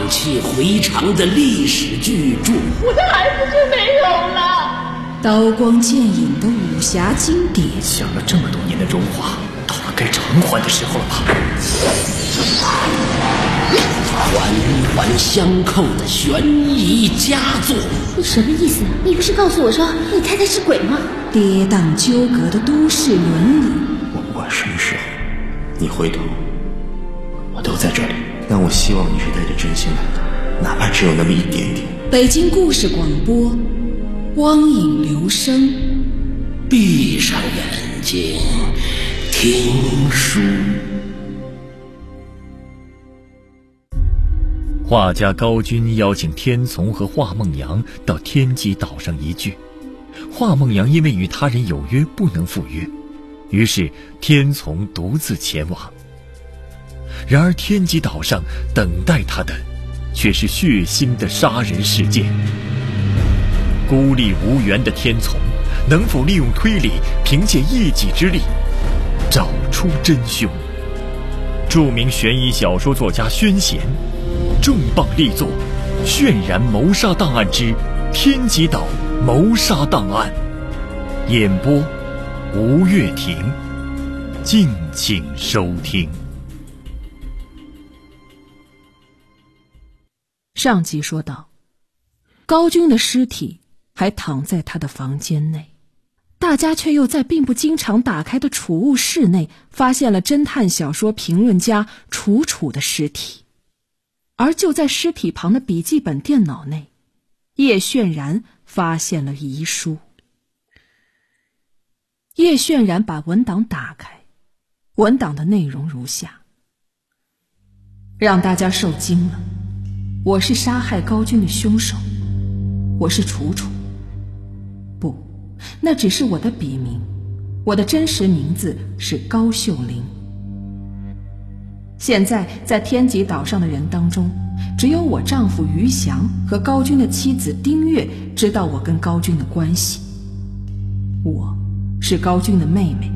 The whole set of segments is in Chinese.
气回肠的历史巨著。 我的孩子就没有了。 刀光剑影的武侠经典， 想了这么多年的荣华，到了该偿还的时候了吧？ 环环相扣的悬疑佳作。 你什么意思？你不是告诉我说你太太是鬼吗？ 跌宕纠葛的都市伦理。 我不管什么时候你回头，我都在这里。但我希望你是带着真心来的，哪怕只有那么一点点。 北京故事广播，光影留声。 闭上眼睛，听书。 画家高钧邀请天从和华梦阳到天极岛上一聚。华梦阳因为与他人有约不能赴约，于是天从独自前往。然而天极岛上等待他的却是血腥的杀人事件。孤立无援的天从能否利用推理，凭借一己之力找出真凶？著名悬疑小说作家宣贤重磅力作《渲染谋杀档案之天极岛谋杀档案》，演播吴月婷，敬请收听。 上集说到，高钧的尸体还躺在他的房间内，大家却又在并不经常打开的储物室内发现了侦探小说评论家楚楚的尸体。而就在尸体旁的笔记本电脑内，叶渲然发现了遗书。叶渲然把文档打开，文档的内容如下：让大家受惊了，我是杀害高钧的凶手，我是楚楚。不，那只是我的笔名，我的真实名字是高秀玲。现在在天极岛上的人当中，只有我丈夫于翔和高钧的妻子丁月知道我跟高钧的关系。我是高钧的妹妹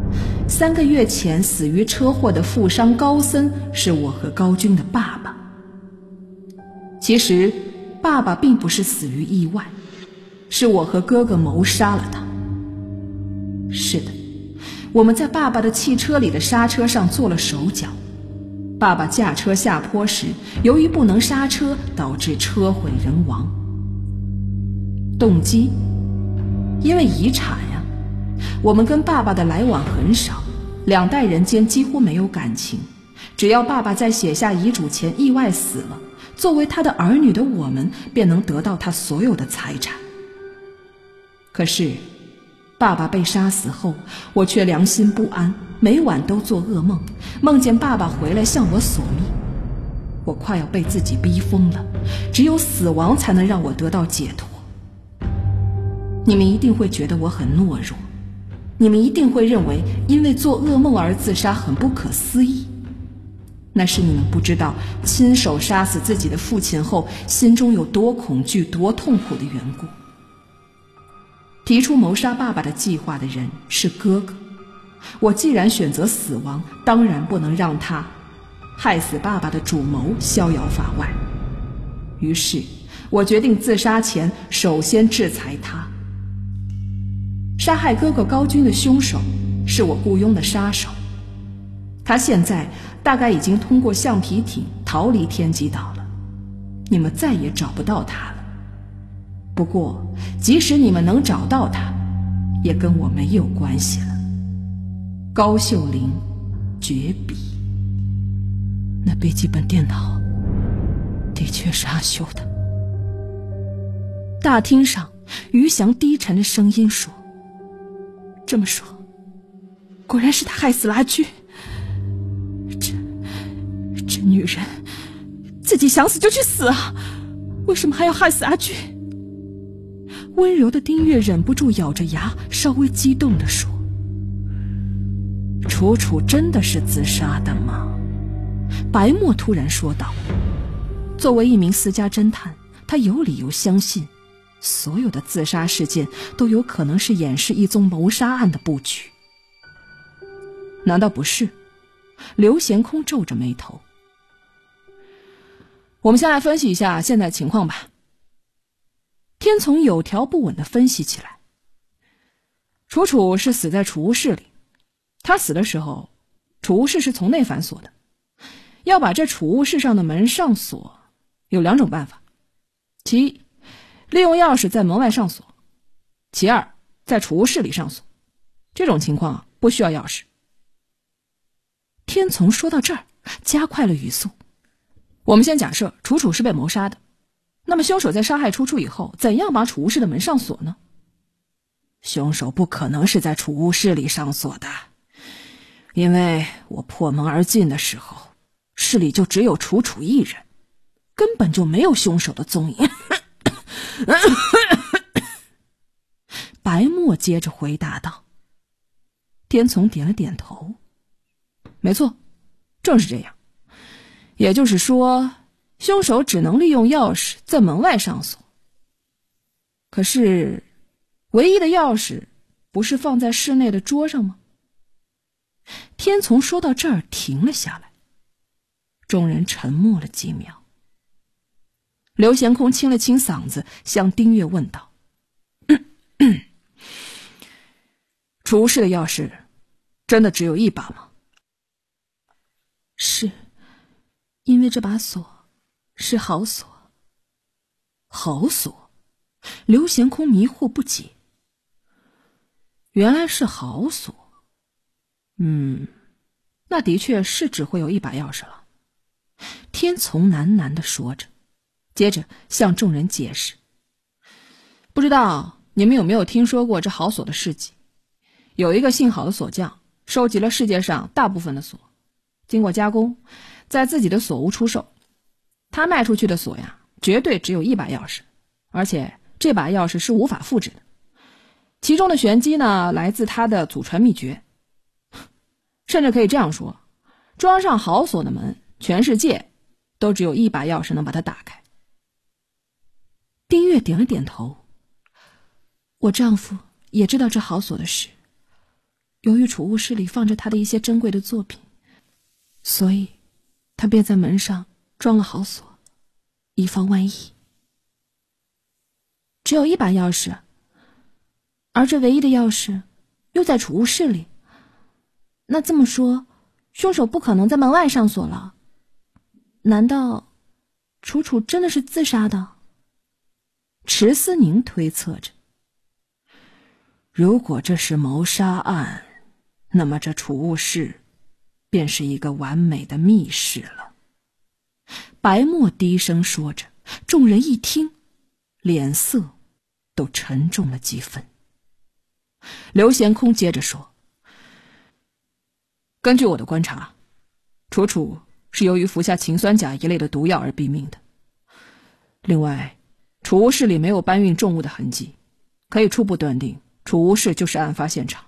，3个月前死于车祸的富商高森是我和高钧的爸爸。其实爸爸并不是死于意外，是我和哥哥谋杀了他。是的，我们在爸爸的汽车里的刹车上做了手脚，爸爸驾车下坡时，由于不能刹车，导致车毁人亡。动机，因为遗产呀，我们跟爸爸的来往很少，2代人间几乎没有感情。只要爸爸在写下遗嘱前意外死了，作为他的儿女的我们便能得到他所有的财产。可是爸爸被杀死后，我却良心不安，每晚都做噩梦，梦见爸爸回来向我索命。我快要被自己逼疯了，只有死亡才能让我得到解脱。你们一定会觉得我很懦弱，你们一定会认为因为做噩梦而自杀很不可思议。那是你们不知道亲手杀死自己的父亲后心中有多恐惧多痛苦的缘故。提出谋杀爸爸的计划的人是哥哥，我既然选择死亡，当然不能让他害死爸爸的主谋逍遥法外。于是我决定自杀前首先制裁他。杀害哥哥高钧的凶手是我雇佣的杀手，他现在大概已经通过橡皮艇逃离天极岛了，你们再也找不到他了。不过即使你们能找到他，也跟我没有关系了。高秀玲绝笔。那笔记本电脑的确是阿修的。大厅上，于翔低沉的声音说：这么说，果然是他害死了阿居。这女人自己想死就去死啊，为什么还要害死阿居？温柔的丁月忍不住咬着牙，稍微激动地说：楚楚真的是自杀的吗？白墨突然说道。作为一名私家侦探，他有理由相信所有的自杀事件都有可能是掩饰一宗谋杀案的布局。难道不是？刘贤空皱着眉头。 我们先来分析一下现在情况吧。天从有条不紊地分析起来。楚楚是死在储物室里，他死的时候，储物室是从内反锁的。要把这储物室上的门上锁，有2种办法。其一，利用钥匙在门外上锁；其二，在储物室里上锁。这种情况不需要钥匙。天从说到这儿，加快了语速。我们先假设楚楚是被谋杀的，那么凶手在杀害楚楚以后，怎样把储物室的门上锁呢？凶手不可能是在储物室里上锁的，因为我破门而进的时候，室里就只有楚楚一人，根本就没有凶手的踪影。白墨接着回答道。天从点了点头。没错，正是这样。也就是说，凶手只能利用钥匙在门外上锁。可是，唯一的钥匙不是放在室内的桌上吗？天从说到这儿停了下来，众人沉默了几秒。刘贤空清了清嗓子，向丁月问道：“储物室的钥匙真的只有1把吗？” 是，因为这把锁是好锁。 好锁？刘贤空迷惑不解。原来是好锁。那的确是只会有1把钥匙了。天从喃喃地说着，接着向众人解释：不知道你们有没有听说过这好锁的事迹？有一个姓郝的锁匠，收集了世界上大部分的锁，经过加工，在自己的锁屋出售。他卖出去的锁呀，绝对只有1把钥匙，而且这把钥匙是无法复制的。其中的玄机呢，来自他的祖传秘诀。甚至可以这样说，装上好锁的门，全世界都只有1把钥匙能把它打开。 丁月点了点头。我丈夫也知道这好锁的事，由于储物室里放着他的一些珍贵的作品，所以他便在门上装了好锁，以防万一。只有1把钥匙，而这唯一的钥匙又在储物室里。那这么说，凶手不可能在门外上锁了。难道楚楚真的是自杀的？ 迟思宁推测着。如果这是谋杀案，那么这储物室便是一个完美的密室了。白墨低声说着，众人一听，脸色都沉重了几分。刘贤空接着说：根据我的观察，楚楚是由于服下氰酸钾一类的毒药而毙命的。另外，储物室里没有搬运重物的痕迹，可以初步断定储物室就是案发现场。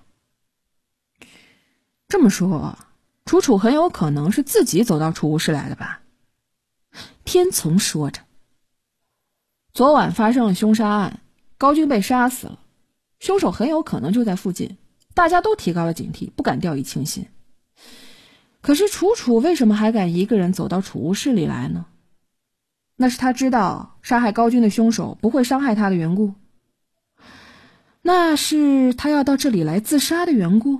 这么说，楚楚很有可能是自己走到储物室来的吧？天从说着。昨晚发生了凶杀案，高军被杀死了，凶手很有可能就在附近，大家都提高了警惕，不敢掉以轻心。可是楚楚为什么还敢一个人走到储物室里来呢？那是他知道杀害高军的凶手不会伤害他的缘故？那是他要到这里来自杀的缘故？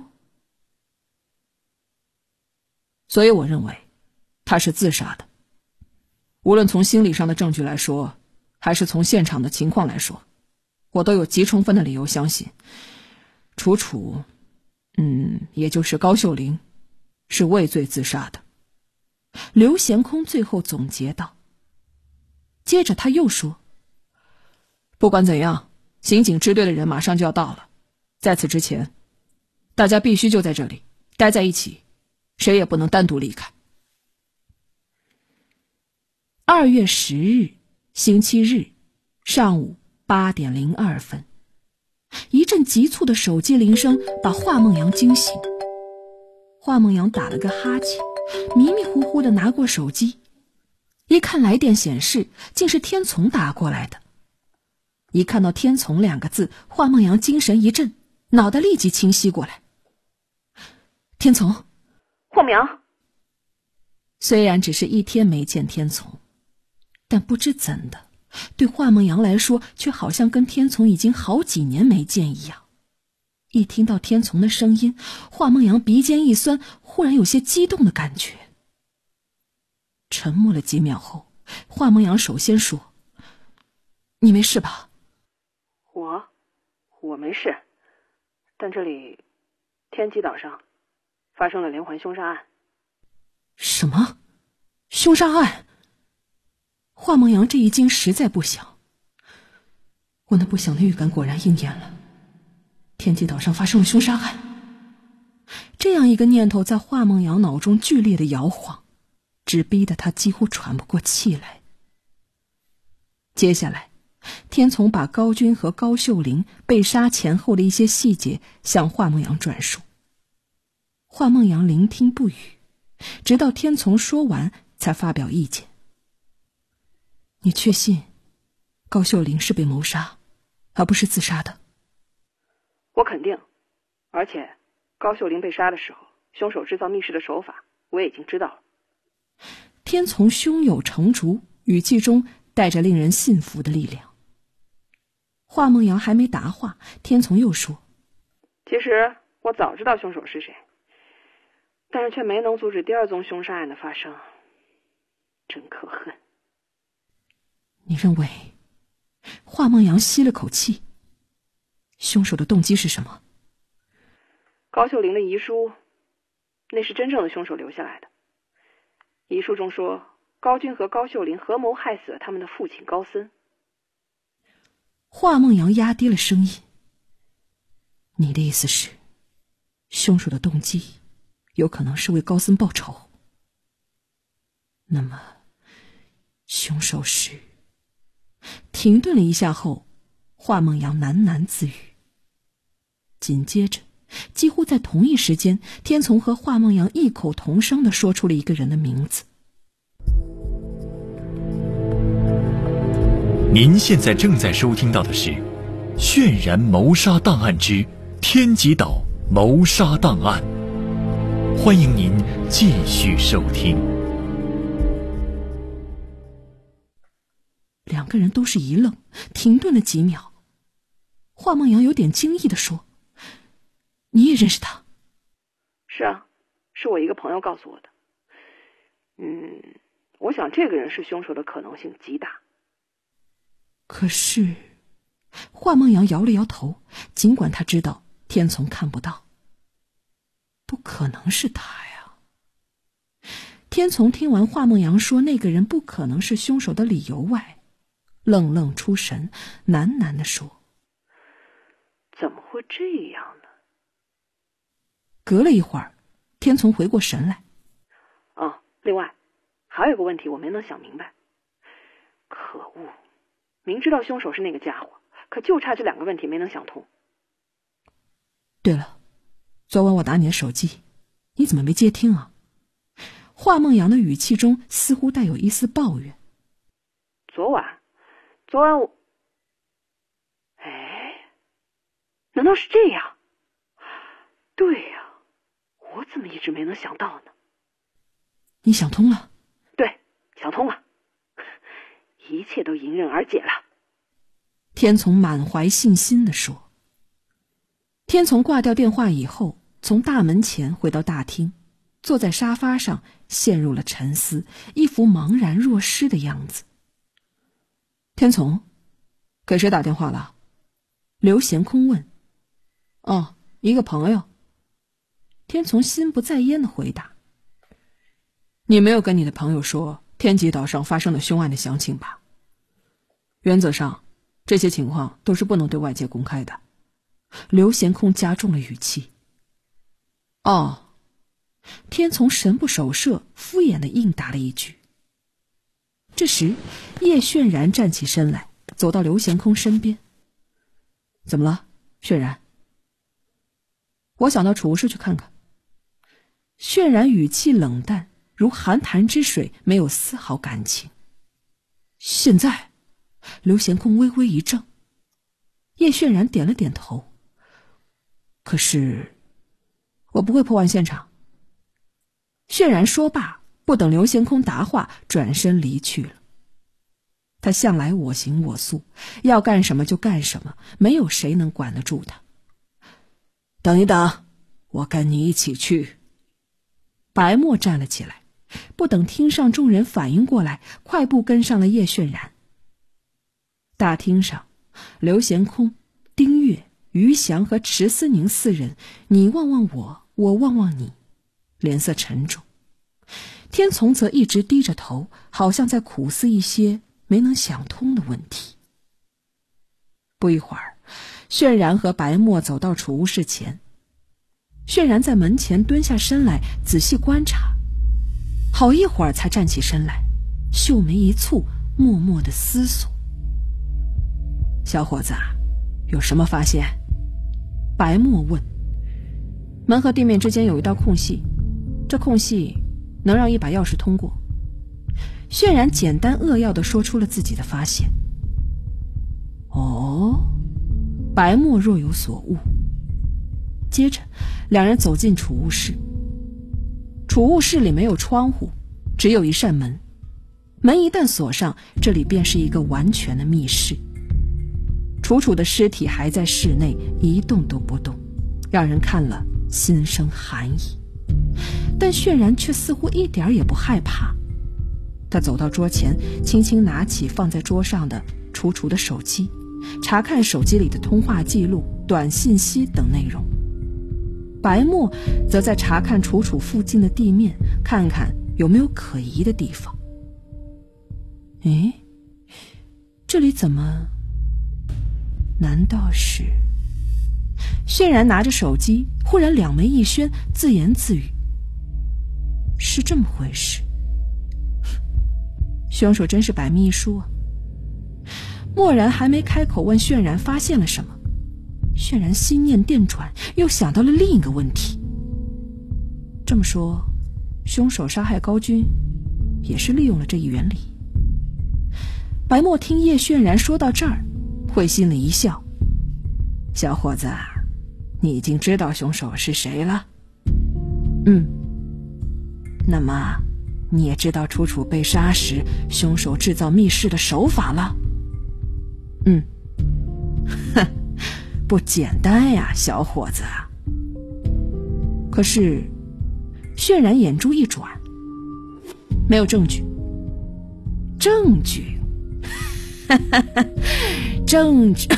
所以我认为他是自杀的。无论从心理上的证据来说，还是从现场的情况来说，我都有极充分的理由相信楚楚也就是高秀玲是畏罪自杀的。刘贤空最后总结道。接着他又说：不管怎样，刑警支队的人马上就要到了，在此之前，大家必须就在这里待在一起，谁也不能单独离开。2月10日星期日上午8点02分，一阵急促的手机铃声把华梦阳惊醒。华梦阳打了个哈欠，迷迷糊糊地拿过手机，一看来电显示竟是天从打过来的。一看到天从2个字，华梦阳精神一振，脑袋立即清晰过来。天从， 华梦阳。 虽然只是1天没见天从， 但不知怎的，对华梦阳来说却好像跟天从已经好几年没见一样。一听到天从的声音，华梦阳鼻尖一酸，忽然有些激动的感觉。沉默了几秒后，华梦阳首先说：“你没事吧？” 我没事，但这里天极岛上发生了连环凶杀案。 什么？凶杀案？华梦阳这一惊实在不祥。我那不祥的预感果然应验了，天极岛上发生了凶杀案。这样一个念头在华梦阳脑中剧烈的摇晃，只逼得他几乎喘不过气来。接下来天从把高军和高秀玲被杀前后的一些细节向华梦阳转述。华梦阳聆听不语，直到天从说完才发表意见：“你确信高秀玲是被谋杀，而不是自杀的？”“ 我肯定，而且高秀玲被杀的时候，凶手制造密室的手法我也已经知道了。” 天从胸有成竹，语气中带着令人信服的力量。华梦阳还没答话，天从又说：“ 其实我早知道凶手是谁，但是却没能阻止第二宗凶杀案的发生，真可恨。”“ 你认为？”华梦阳吸了口气。“凶手的动机是什么？”“ 高秀玲的遗书，那是真正的凶手留下来的。遗书中说，高军和高秀玲合谋害死了他们的父亲高森。” 华梦阳压低了声音：“你的意思是，凶手的动机有可能是为高森报仇？那么，凶手是……”停顿了一下后，华梦阳喃喃自语。紧接着，几乎在同一时间，天从和华梦阳异口同声地说出了一个人的名字。 您现在正在收听到的是《渲然谋杀档案之天极岛谋杀档案》，欢迎您继续收听。 两个人都是一愣，停顿了几秒。华梦阳有点惊异地说：“你也认识他？”“ 是啊，是我一个朋友告诉我的。我想这个人是凶手的可能性极大。” 可是，华梦阳摇了摇头，尽管他知道天从看不到。不可能是他呀。天从听完华梦阳说那个人不可能是凶手的理由外，愣愣出神，喃喃地说：“ 怎么会这样呢？” 隔了一会儿，天从回过神来：“ 另外还有个问题我没能想明白。可恶，明知道凶手是那个家伙，可就差这两个问题没能想通。”“ 对了，昨晚我打你的手机，你怎么没接听啊？”华梦阳的语气中似乎带有一丝抱怨。 “昨晚我……难道是这样？对呀，我怎么一直没能想到呢？”“ 你想通了？”“ 对，想通了，一切都迎刃而解了。” 天从满怀信心地说。天从挂掉电话以后，从大门前回到大厅，坐在沙发上陷入了沉思，一副茫然若失的样子。“天从，给谁打电话了？”刘贤空问。“哦，一个朋友。”天从心不在焉地回答。“你没有跟你的朋友说天极岛上发生的凶案的详情吧？原则上，这些情况都是不能对外界公开的。”刘贤空加重了语气。“哦。”天从神不守舍，敷衍地应答了一句。这时，叶渲然站起身来，走到刘贤空身边。“怎么了，渲然？”“我想到储物室去看看。”渲然语气冷淡，如寒潭之水，没有丝毫感情。“现在？”刘贤空微微一怔。叶渲然点了点头。“可是，我不会破坏现场。”渲然说罢，不等刘贤空答话，转身离去了。 他向来我行我素，要干什么就干什么，没有谁能管得住他。等一等，我跟你一起去。白墨站了起来，不等厅上众人反应过来，快步跟上了叶渲染。大厅上，刘贤空、丁月、于翔和迟思宁四人，你望望我，我望望你，脸色沉重。天从则一直低着头，好像在苦思一些没能想通的问题。不一会儿，渲然和白墨走到储物室前。渲然在门前蹲下身来，仔细观察，好一会儿才站起身来，秀眉一蹙，默默地思索。小伙子，有什么发现？白墨问。门和地面之间有一道空隙，这空隙能让一把钥匙通过。渲然简单扼要地说出了自己的发现。哦，白墨若有所悟。接着两人走进储物室。储物室里没有窗户，只有一扇门，门一旦锁上，这里便是一个完全的密室。楚楚的尸体还在室内一动都不动，让人看了心生寒意。但渲然却似乎一点也不害怕。他走到桌前，轻轻拿起放在桌上的楚楚的手机，查看手机里的通话记录、短信息等内容。白墨则在查看楚楚附近的地面，看看有没有可疑的地方。诶，这里怎么？难道是？渲然拿着手机，忽然两眉一宣，自言自语：是这么回事。凶手真是百密一疏啊。默然还没开口问渲然发现了什么，渲然心念电转，又想到了另一个问题。这么说，凶手杀害高君也是利用了这一原理。白墨听叶渲然说到这儿，会心里一笑：小伙子，你已经知道凶手是谁了？那么你也知道楚楚被杀时凶手制造密室的手法了？不简单呀，小伙子。可是渲然眼珠一转，没有证据。证据证据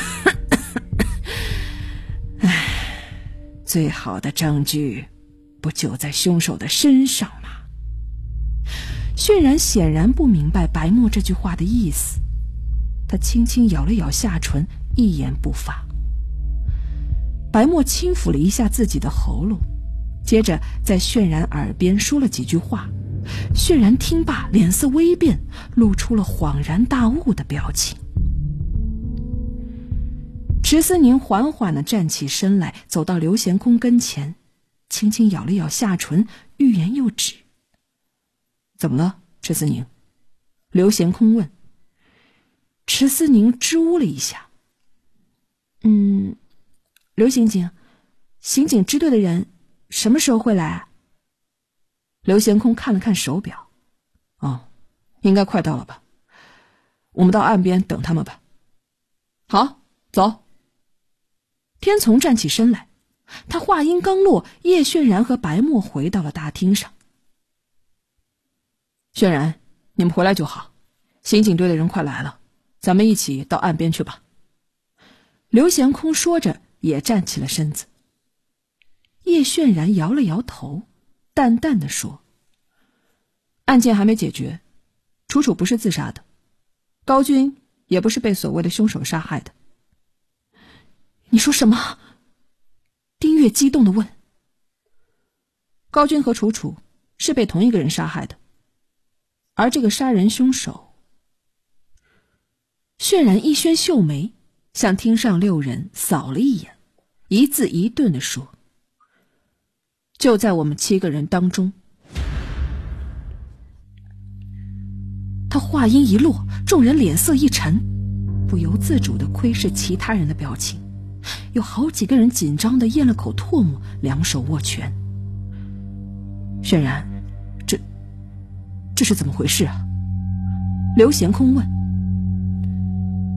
最好的证据不就在凶手的身上吗？渲然显然不明白白墨这句话的意思，他轻轻咬了咬下唇，一言不发。白墨轻抚了一下自己的喉咙，接着在渲然耳边说了几句话。渲然听罢，脸色微变，露出了恍然大悟的表情。迟思宁缓缓地站起身来，走到刘贤空跟前，轻轻咬了咬下唇，欲言又止。怎么了，迟思宁？刘贤空问。迟思宁支吾了一下。刘刑警，刑警支队的人什么时候会来？刘贤空看了看手表。应该快到了吧。我们到岸边等他们吧。好，走。天从站起身来，他话音刚落，叶渲然和白墨回到了大厅上。渲然，你们回来就好，刑警队的人快来了，咱们一起到岸边去吧。刘贤空说着也站起了身子。叶渲然摇了摇头，淡淡地说：案件还没解决，楚楚不是自杀的，高君也不是被所谓的凶手杀害的。你说什么？丁月激动地问。高君和楚楚是被同一个人杀害的，而这个杀人凶手……渲然一宣秀眉，向厅上6人扫了一眼，一字一顿地说：就在我们7个人当中。他话音一落，众人脸色一沉，不由自主地窥视其他人的表情，有好几个人紧张地咽了口唾沫，两手握拳。渲然，这是怎么回事啊？刘贤空问。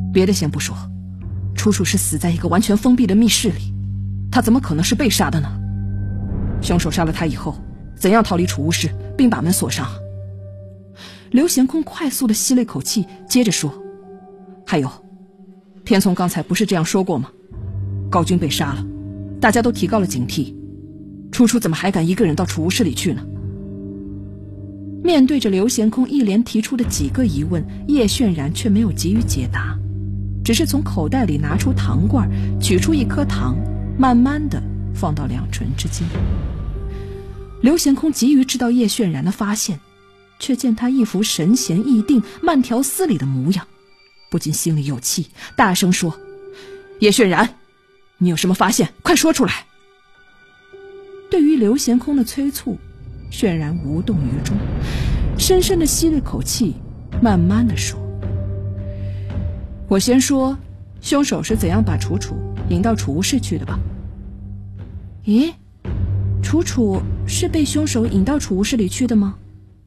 别的先不说，楚楚是死在一个完全封闭的密室里，他怎么可能是被杀的呢？凶手杀了他以后，怎样逃离储物室并把门锁上？刘贤空快速地吸了一口气，接着说：还有，天从刚才不是这样说过吗？高军被杀了，大家都提高了警惕，楚楚怎么还敢一个人到储物室里去呢？面对着刘贤空一连提出的几个疑问，叶渲然却没有给予解答，只是从口袋里拿出糖罐，取出一颗糖，慢慢地放到两唇之间。刘贤空急于知道叶渲然的发现，却见他一副神闲意定、慢条斯理的模样，不禁心里有气，大声说：叶渲然，你有什么发现，快说出来。对于刘贤空的催促，渲然无动于衷，深深地吸了口气，慢慢地说：我先说凶手是怎样把楚楚引到储物室去的吧。咦，楚楚是被凶手引到储物室里去的吗？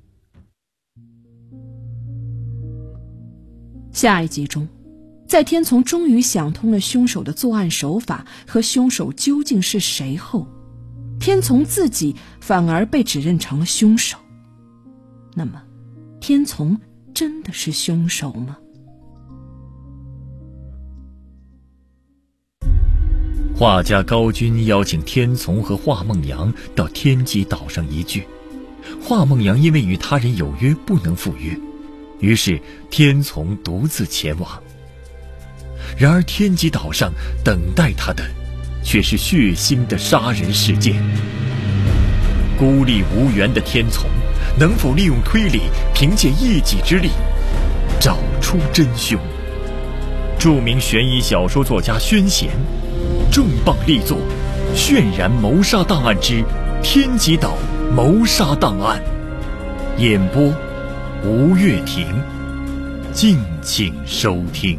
下一集中，在天从终于想通了凶手的作案手法和凶手究竟是谁后，天从自己反而被指认成了凶手。那么，天从真的是凶手吗？ 画家高军邀请天从和华梦阳到天极岛上一聚。华梦阳因为与他人有约不能赴约，于是天从独自前往。然而天极岛上等待他的却是血腥的杀人事件。孤立无援的天从能否利用推理，凭借一己之力找出真凶？著名悬疑小说作家宣贤重磅力作《渲然谋杀档案之天极岛谋杀档案》，演播吴月婷，敬请收听。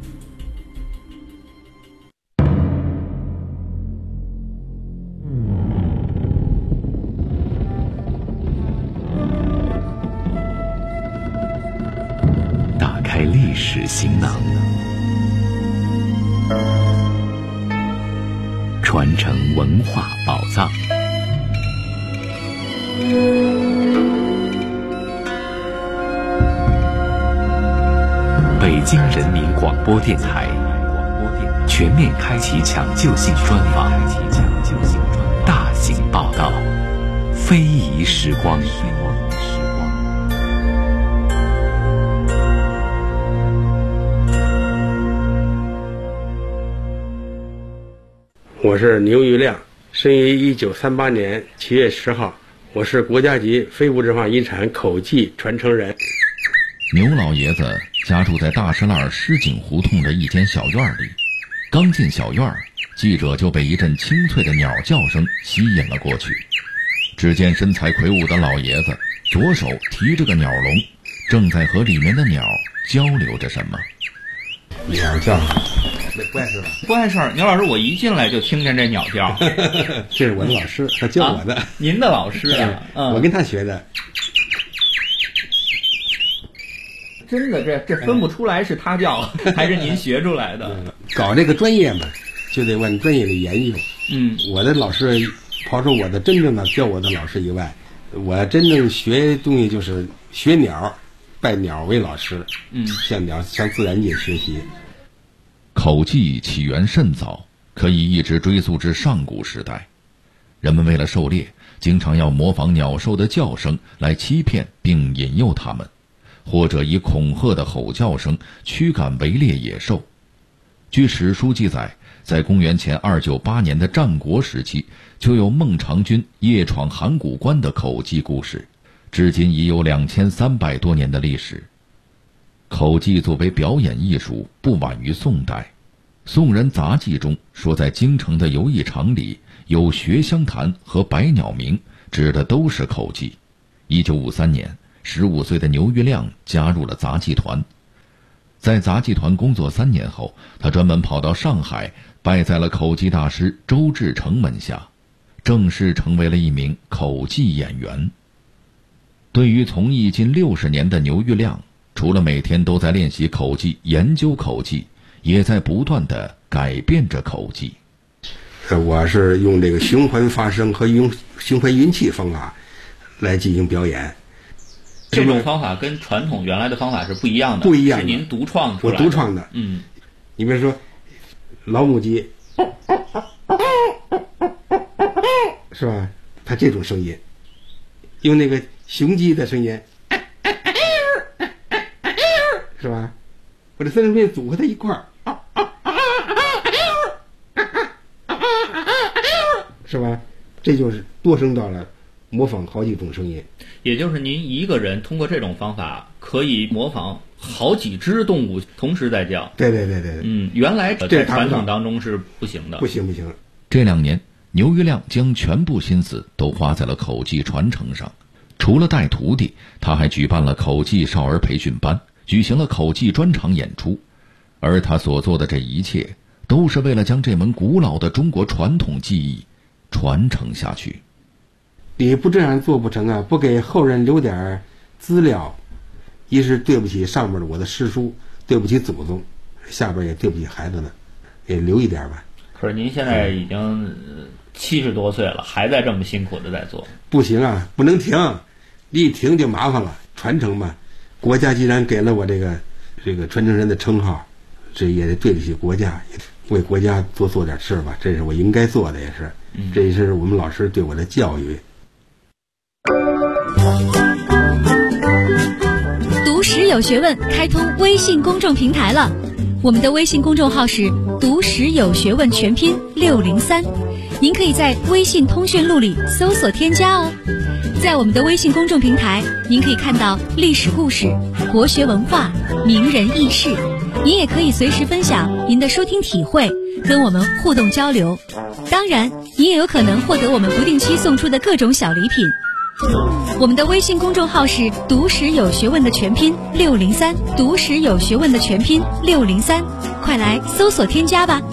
打开历史行囊，传承文化宝藏。北京人民广播电台全面开启抢救性专访，大型报道，非遗时光。 我是牛玉亮，生于1938年7月10号，我是国家级非物质文化遗产口技传承人。 牛老爷子家住在大石栏狮井胡同的一间小院里，刚进小院，记者就被一阵清脆的鸟叫声吸引了过去。只见身材魁梧的老爷子左手提着个鸟笼，正在和里面的鸟交流着什么。 鸟叫，不碍事吧？ 不碍事儿。牛老师，我一进来就听见这鸟叫。 这是我的老师，他教我的。 您的老师啊？ 我跟他学的。 真的，这分不出来是他叫还是您学出来的。 搞这个专业嘛，就得往专业里研究。我的老师，刨除我的真正的教我的老师以外，我真正学东西就是学鸟，拜鸟为老师。向自然界学习。 口技起源甚早，可以一直追溯至上古时代。人们为了狩猎，经常要模仿鸟兽的叫声来欺骗并引诱它们，或者以恐吓的吼叫声驱赶围猎野兽。据史书记载，在公元前298年的战国时期，就有孟尝君夜闯函谷关的口技故事，至今已有2300多年的历史。口技作为表演艺术，不晚于宋代。宋人杂记中说，在京城的游艺场里有学香坛和百鸟鸣，指的都是口技。1953年，15岁的牛玉亮加入了杂技团。在杂技团工作3年后，他专门跑到上海，拜在了口技大师周志成门下，正式成为了一名口技演员。对于从艺近60年的牛玉亮，除了每天都在练习口技、研究口技， 也在不断地改变着口技。 我是用这个循环发声和用循环运气方法来进行表演。 这种方法跟传统原来的方法是不一样的， 不一样的， 是您独创出来的。 我独创的。你比如说老母鸡，是吧？它这种声音，用那个雄鸡的声音，是吧？我这三种声音组合在一块儿，是吧？这就是多声道了，模仿好几种声音。 也就是您一个人通过这种方法可以模仿好几只动物同时在叫。 对。 原来在传统当中是不行的。 不行。 这2年，牛于亮将全部心思都花在了口技传承上。除了带徒弟，他还举办了口技少儿培训班，举行了口技专场演出。而他所做的这一切，都是为了将这门古老的中国传统技艺传承下去。 你不这样做不成啊！不给后人留点资料，一是对不起上面的我的师叔，对不起祖宗，下边也对不起孩子们，也留一点吧。 可是您现在已经70多岁了，还在这么辛苦的在做。 不行啊，不能停，一停就麻烦了。传承嘛，国家既然给了我这个传承人的称号，这也得对得起国家，为国家多做点事吧，这是我应该做的，也是，这也是我们老师对我的教育。 读史有学问开通微信公众平台了，我们的微信公众号是读史有学问全拼603，您可以在微信通讯录里搜索添加哦。在我们的微信公众平台，您可以看到历史故事、国学文化、名人轶事，您也可以随时分享您的收听体会，跟我们互动交流。当然，您也有可能获得我们不定期送出的各种小礼品。我们的微信公众号是读史有学问的全拼603，读史有学问的全拼603，快来搜索添加吧。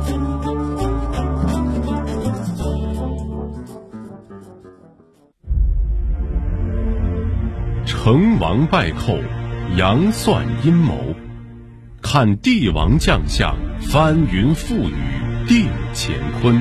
成王败寇，杨算阴谋，看帝王将相，翻云覆雨，定乾坤。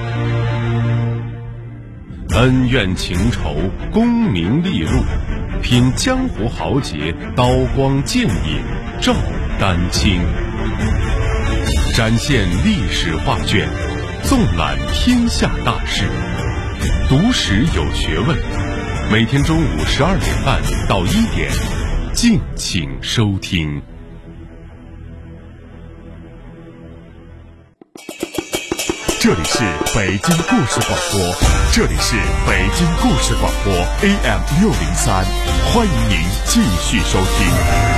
恩怨情仇，功名利禄，品江湖豪杰，刀光剑影，照丹青。展现历史画卷，纵览天下大事。读史有学问，每天中午12点半到1点，敬请收听。这里是北京故事广播，这里是北京故事广播 AM 603，欢迎您继续收听。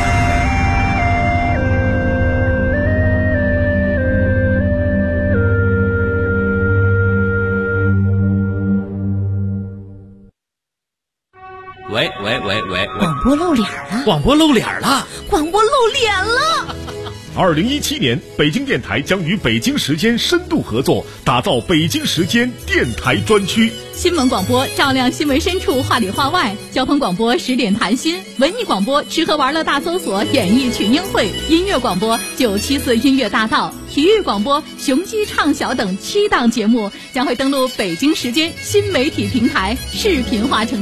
喂， 广播露脸了！ 广播露脸了 ！2017年，北京电台将与北京时间深度合作，打造北京时间电台专区。 新闻广播照亮新闻深处，话里话外；交通广播10点谈心；文艺广播吃喝玩乐大搜索，演艺群英会；音乐广播974音乐大道；体育广播雄鸡唱晓等7档节目将会登陆北京时间新媒体平台，视频化呈